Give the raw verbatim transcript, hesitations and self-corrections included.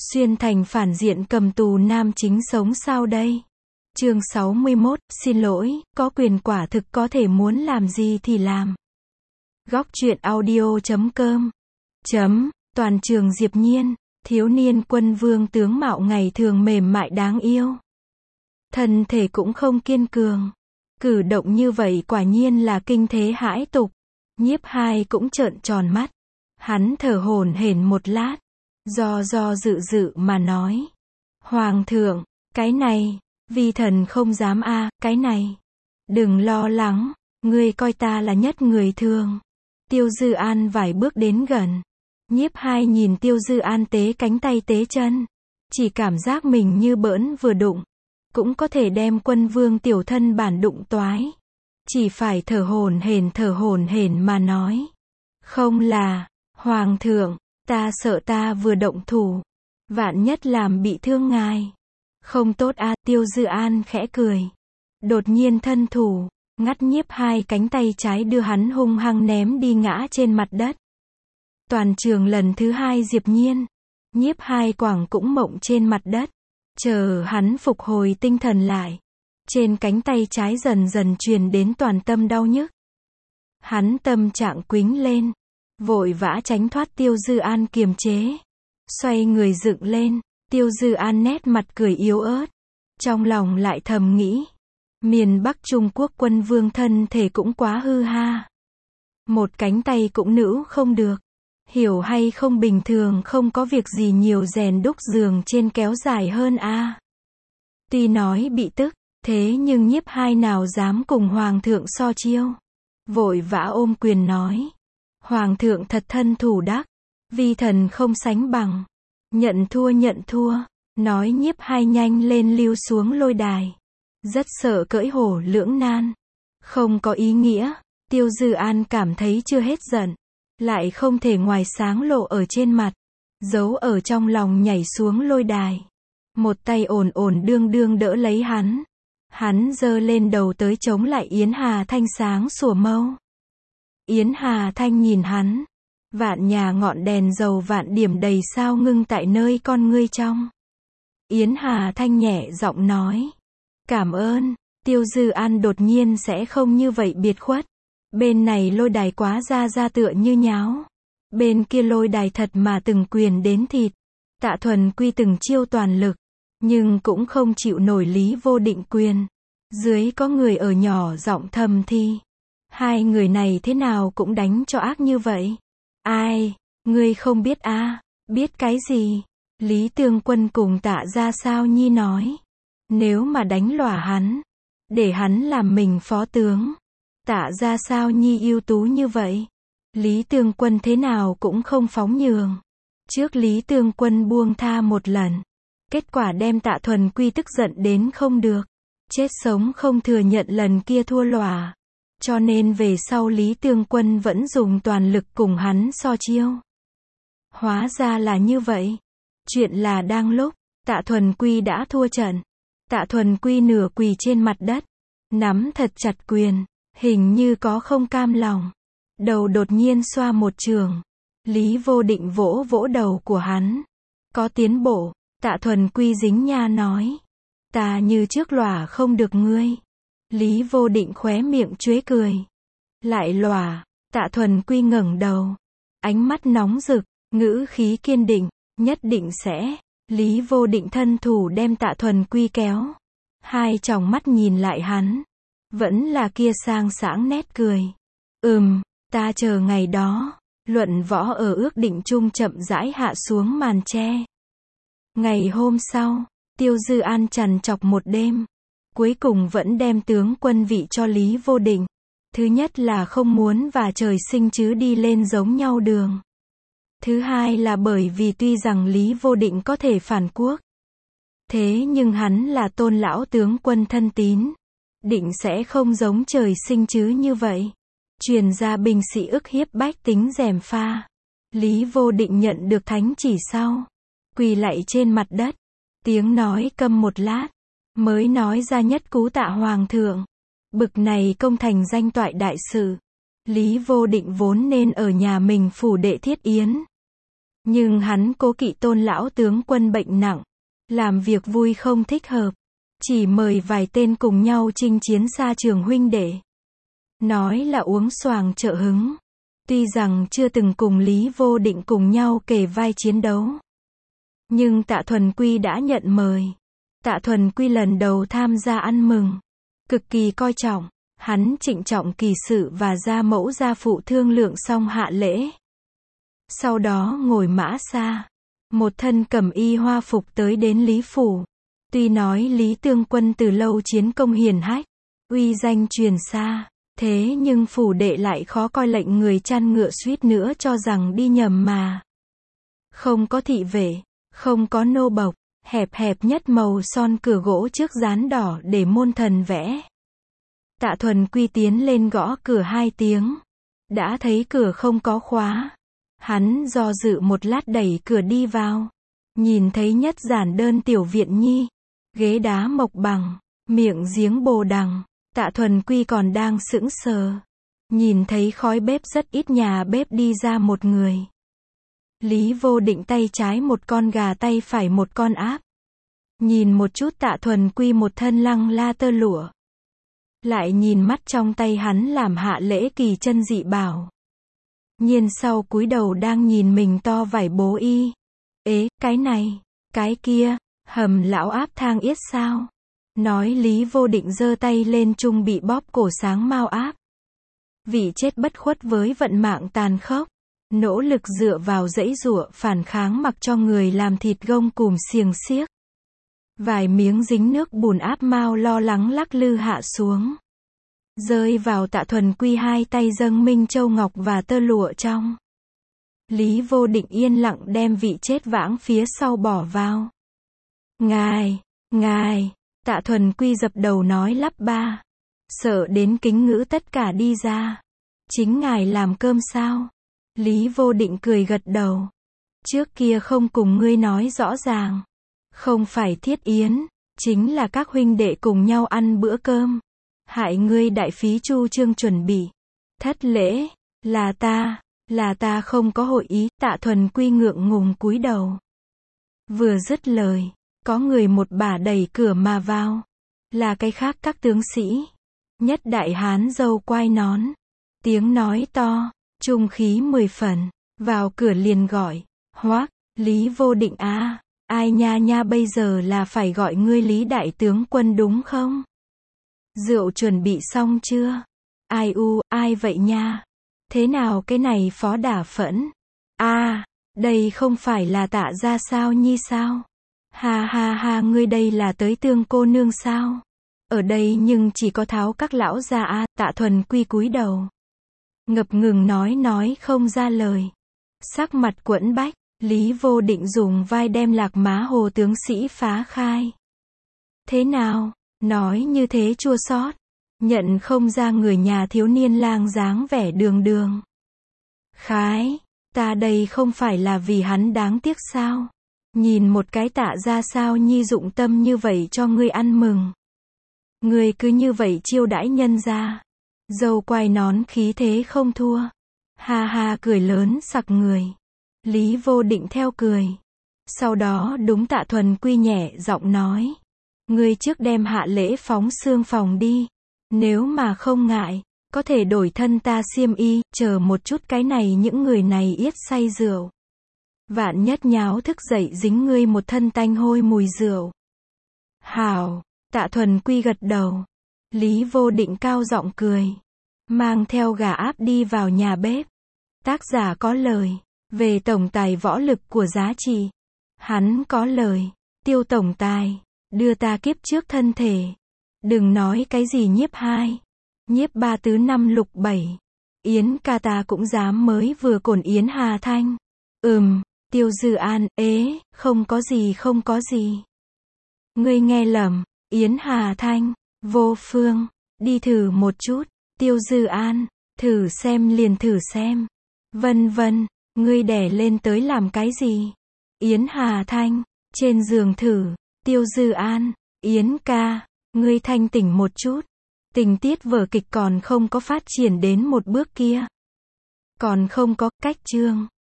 Xuyên thành phản diện cầm tù nam chính sống sao đây? Chương sáu mươi mốt, xin lỗi, có quyền quả thực có thể muốn làm gì thì làm. Góc truyện audio chấm com chấm, toàn trường Diệp Nhiên, thiếu niên quân vương tướng mạo ngày thường mềm mại đáng yêu. Thân thể cũng không kiên cường. Cử động như vậy quả nhiên là kinh thế hãi tục. Nhiếp Hai cũng trợn tròn mắt. Hắn thở hổn hển một lát. Do do dự dự mà nói. Hoàng thượng, cái này, vi thần không dám a, cái này. Đừng lo lắng, ngươi coi ta là nhất người thường. Tiêu Dư An vài bước đến gần. Nhiếp Hai nhìn Tiêu Dư An tế cánh tay tế chân. Chỉ cảm giác mình như bỡn vừa đụng. Cũng có thể đem quân vương tiểu thân bản đụng toái. Chỉ phải thở hổn hển thở hổn hển mà nói. Không là, Hoàng thượng, ta sợ ta vừa động thủ. Vạn nhất làm bị thương ngài. Không tốt a, Tiêu Dư An khẽ cười. Đột nhiên thân thủ, ngắt Nhiếp Hai cánh tay trái đưa hắn hung hăng ném đi ngã trên mặt đất. Toàn trường lần thứ hai Diệp Nhiên. Nhiếp Hai quẳng cũng mộng trên mặt đất. Chờ hắn phục hồi tinh thần lại. Trên cánh tay trái dần dần truyền đến toàn tâm đau nhức. Hắn tâm trạng quính lên. Vội vã tránh thoát Tiêu Dư An kiềm chế. Xoay người dựng lên. Tiêu Dư An nét mặt cười yếu ớt. Trong lòng lại thầm nghĩ. Miền Bắc Trung Quốc quân vương thân thể cũng quá hư ha. Một cánh tay cũng nữ không được. Hiểu hay không bình thường không có việc gì nhiều rèn đúc giường trên kéo dài hơn a. Tuy nói bị tức, thế nhưng Nhiếp Hai nào dám cùng Hoàng thượng so chiêu. Vội vã ôm quyền nói. Hoàng thượng thật thân thủ đắc. Vi thần không sánh bằng. Nhận thua nhận thua. Nói Nhiếp Hai nhanh lên lưu xuống lôi đài. Rất sợ cưỡi hổ lưỡng nan. Không có ý nghĩa. Tiêu Dư An cảm thấy chưa hết giận. Lại không thể ngoài sáng lộ ở trên mặt. Giấu ở trong lòng nhảy xuống lôi đài. Một tay ổn ổn đương đương đỡ lấy hắn. Hắn giơ lên đầu tới chống lại Yến Hà Thanh sáng sủa mâu. Yến Hà Thanh nhìn hắn. Vạn nhà ngọn đèn dầu vạn điểm đầy sao ngưng tại nơi con ngươi trong. Yến Hà Thanh nhẹ giọng nói. Cảm ơn. Tiêu Dư An đột nhiên sẽ không như vậy biệt khuất. Bên này lôi đài quá ra ra tựa như nháo. Bên kia lôi đài thật mà từng quyền đến thịt. Tạ Thuần Quy từng chiêu toàn lực. Nhưng cũng không chịu nổi Lý Vô Định quyền. Dưới có người ở nhỏ giọng thầm thì. Hai người này thế nào cũng đánh cho ác như vậy. Ai, ngươi không biết a, à, biết cái gì? Lý Tương Quân cùng Tạ Gia Sao Nhi nói. Nếu mà đánh lỏa hắn. Để hắn làm mình phó tướng. Tạ Gia Sao Nhi ưu tú như vậy. Lý Tương Quân thế nào cũng không phóng nhường. Trước Lý Tương Quân buông tha một lần. Kết quả đem Tạ Thuần Quy tức giận đến không được. Chết sống không thừa nhận lần kia thua lòa. Cho nên về sau Lý Tương Quân vẫn dùng toàn lực cùng hắn so chiêu. Hóa ra là như vậy. Chuyện là đang lúc, Tạ Thuần Quy đã thua trận. Tạ Thuần Quy nửa quỳ trên mặt đất. Nắm thật chặt quyền. Hình như có không cam lòng. Đầu đột nhiên xoa một trường. Lý Vô Định vỗ vỗ đầu của hắn. Có tiến bộ. Tạ Thuần Quy dính nha nói. Ta như trước lòa không được ngươi. Lý Vô Định khóe miệng chuế cười. Lại lòa. Tạ Thuần Quy ngẩng đầu. Ánh mắt nóng rực. Ngữ khí kiên định. Nhất định sẽ. Lý Vô Định thân thủ đem Tạ Thuần Quy kéo. Hai tròng mắt nhìn lại hắn. Vẫn là kia sang sảng nét cười. Ừm, ta chờ ngày đó. Luận võ ở ước định chung chậm rãi hạ xuống màn tre. Ngày hôm sau, Tiêu Dư An trằn trọc một đêm. Cuối cùng vẫn đem tướng quân vị cho Lý Vô Định. Thứ nhất là không muốn và trời sinh chứ đi lên giống nhau đường. Thứ hai là bởi vì tuy rằng Lý Vô Định có thể phản quốc. Thế nhưng hắn là Tôn lão tướng quân thân tín. Định sẽ không giống trời sinh chứ như vậy. Truyền ra binh sĩ ức hiếp bách tính gièm pha. Lý Vô Định nhận được thánh chỉ sau. Quỳ lạy trên mặt đất. Tiếng nói câm một lát. Mới nói ra nhất cú tạ Hoàng thượng. Bực này công thành danh toại đại sự. Lý Vô Định vốn nên ở nhà mình phủ đệ Thiết Yến. Nhưng hắn cố kỵ Tôn lão tướng quân bệnh nặng, làm việc vui không thích hợp, chỉ mời vài tên cùng nhau chinh chiến xa trường huynh đệ. Nói là uống xoàng trợ hứng. Tuy rằng chưa từng cùng Lý Vô Định cùng nhau kề vai chiến đấu, nhưng Tạ Thuần Quy đã nhận mời. Tạ Thuần Quy lần đầu tham gia ăn mừng, cực kỳ coi trọng. Hắn trịnh trọng kỳ sự và gia mẫu gia phụ thương lượng xong hạ lễ. Sau đó ngồi mã xa, một thân cẩm y hoa phục tới đến Lý Phủ. Tuy nói Lý Tương Quân từ lâu chiến công hiển hách, uy danh truyền xa, thế nhưng phủ đệ lại khó coi lệnh người chăn ngựa suýt nữa cho rằng đi nhầm mà. Không có thị vệ, không có nô bộc, hẹp hẹp nhất màu son cửa gỗ trước dán đỏ để môn thần vẽ. Tạ Thuần Quy tiến lên gõ cửa hai tiếng. Đã thấy cửa không có khóa. Hắn do dự một lát đẩy cửa đi vào. Nhìn thấy nhất giản đơn tiểu viện nhi. Ghế đá mộc bằng, miệng giếng bồ đằng. Tạ Thuần Quy còn đang sững sờ. Nhìn thấy khói bếp rất ít, nhà bếp đi ra một người. Lý Vô Định tay trái một con gà, tay phải một con áp. Nhìn một chút Tạ Thuần Quy một thân lăng la tơ lụa. Lại nhìn mắt trong tay hắn làm hạ lễ kỳ chân dị bảo. Nhiên sau cúi đầu đang nhìn mình to vải bố y. Ế, cái này, cái kia, hầm lão áp thang yết sao? Nói Lý Vô Định giơ tay lên trung bị bóp cổ sáng mau áp. Vị chết bất khuất với vận mạng tàn khốc. Nỗ lực dựa vào dãy giụa phản kháng mặc cho người làm thịt gông cùm xiềng xiếc. Vài miếng dính nước bùn áp mau lo lắng lắc lư hạ xuống. Rơi vào Tạ Thuần Quy hai tay dâng minh châu ngọc và tơ lụa trong. Lý Vô Định yên lặng đem vị chết vãng phía sau bỏ vào. Ngài, ngài, Tạ Thuần Quy dập đầu nói lắp ba. Sợ đến kính ngữ tất cả đi ra. Chính ngài làm cơm sao? Lý Vô Định cười gật đầu. Trước kia không cùng ngươi nói rõ ràng. Không phải thiết yến, chính là các huynh đệ cùng nhau ăn bữa cơm. Hại ngươi đại phí chu trương chuẩn bị. Thất lễ, là ta, là ta không có hội ý. Tạ Thuần Quy ngượng ngùng cúi đầu. Vừa dứt lời, có người một bà đẩy cửa mà vào. Là cái khác các tướng sĩ. Nhất đại hán râu quai nón. Tiếng nói to, trung khí mười phần. Vào cửa liền gọi. Hoác, Lý Vô Định à. Ai nha nha, bây giờ là phải gọi ngươi Lý đại tướng quân đúng không? Rượu chuẩn bị xong chưa? Ai u, ai vậy nha? Thế nào cái này Phó Đả Phẫn? À, đây không phải là Tạ gia sao nhi sao? Ha ha ha, ngươi đây là tới tương cô nương sao? Ở đây nhưng chỉ có Tháo các lão gia a. Tạ Thuần Quy cúi đầu. Ngập ngừng nói nói không ra lời. Sắc mặt quẫn bách. Lý Vô Định dùng vai đem Lạc Má Hồ tướng sĩ phá khai. Thế nào? Nói như thế chua xót. Nhận không ra người nhà thiếu niên lang dáng vẻ đường đường. Khái, ta đây không phải là vì hắn đáng tiếc sao? Nhìn một cái Tạ ra sao nhi dụng tâm như vậy cho ngươi ăn mừng. Ngươi cứ như vậy chiêu đãi nhân ra. Dâu quai nón khí thế không thua. Ha ha cười lớn sặc người. Lý Vô Định theo cười. Sau đó đúng Tạ Thuần Quy nhẹ giọng nói. Ngươi trước đem hạ lễ phóng xương phòng đi. Nếu mà không ngại, có thể đổi thân ta xiêm y, chờ một chút cái này những người này yết say rượu. Vạn nhất nháo thức dậy dính ngươi một thân tanh hôi mùi rượu. Hảo, Tạ Thuần Quy gật đầu. Lý Vô Định cao giọng cười. Mang theo gà áp đi vào nhà bếp. Tác giả có lời. Về tổng tài võ lực của giá trị. Hắn có lời. Tiêu tổng tài. Đưa ta kiếp trước thân thể. Đừng nói cái gì nhiếp hai. Nhiếp ba tứ năm lục bảy. Yến ca ta cũng dám mới vừa cồn Yến Hà Thanh. Ừm, Tiêu Dư An, ế, không có gì không có gì. Ngươi nghe lầm, Yến Hà Thanh, Vô Phương, đi thử một chút. Tiêu Dư An, thử xem liền thử xem. Vân vân, ngươi đẻ lên tới làm cái gì? Yến Hà Thanh, trên giường thử. Tiêu Dư An, Yến ca, ngươi thanh tỉnh một chút. Tình tiết vở kịch còn không có phát triển đến một bước kia. Còn không có cách chương.